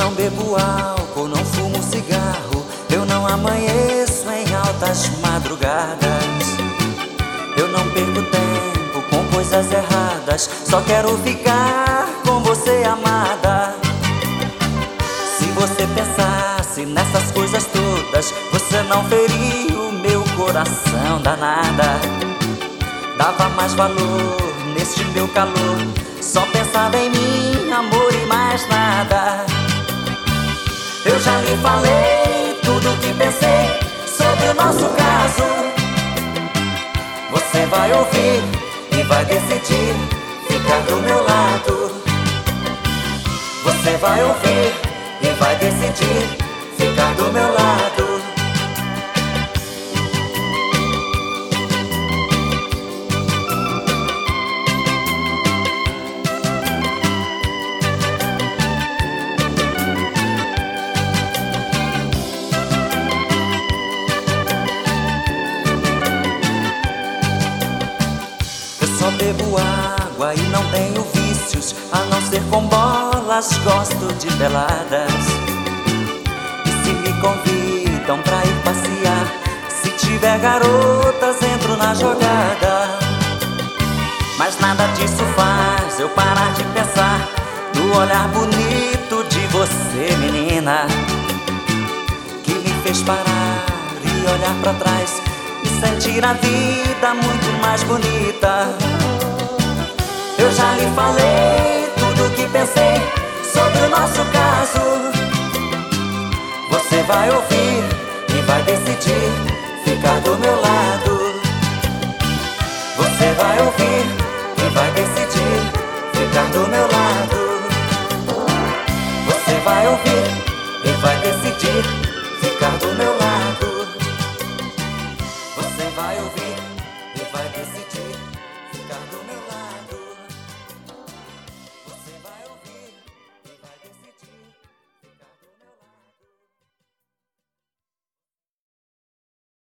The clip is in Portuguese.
não bebo álcool, não fumo cigarro, eu não amanheço em altas madrugadas. Eu não perco tempo com coisas erradas, só quero ficar com você, amada. Se você pensasse nessas coisas todas, você não feria o meu coração, danada. Dava mais valor neste meu calor, só pensava em mim, amor e mais nada. Eu já lhe falei tudo o que pensei sobre o nosso caso. Você vai ouvir e vai decidir ficar do meu lado. Você vai ouvir e vai decidir ficar do meu lado. Só bebo água e não tenho vícios, a não ser com bolas, gosto de peladas. E se me convidam pra ir passear, se tiver garotas entro na jogada. Mas nada disso faz eu parar de pensar no olhar bonito de você, menina, que me fez parar e olhar pra trás e sentir a vida muito mais bonita. Eu já lhe falei tudo o que pensei sobre o nosso caso. Você vai ouvir e vai decidir ficar do meu lado. Você vai ouvir e vai decidir ficar do meu lado. Você vai ouvir e vai decidir ficar do meu lado. Você vai ouvir e vai decidir ficar do meu lado.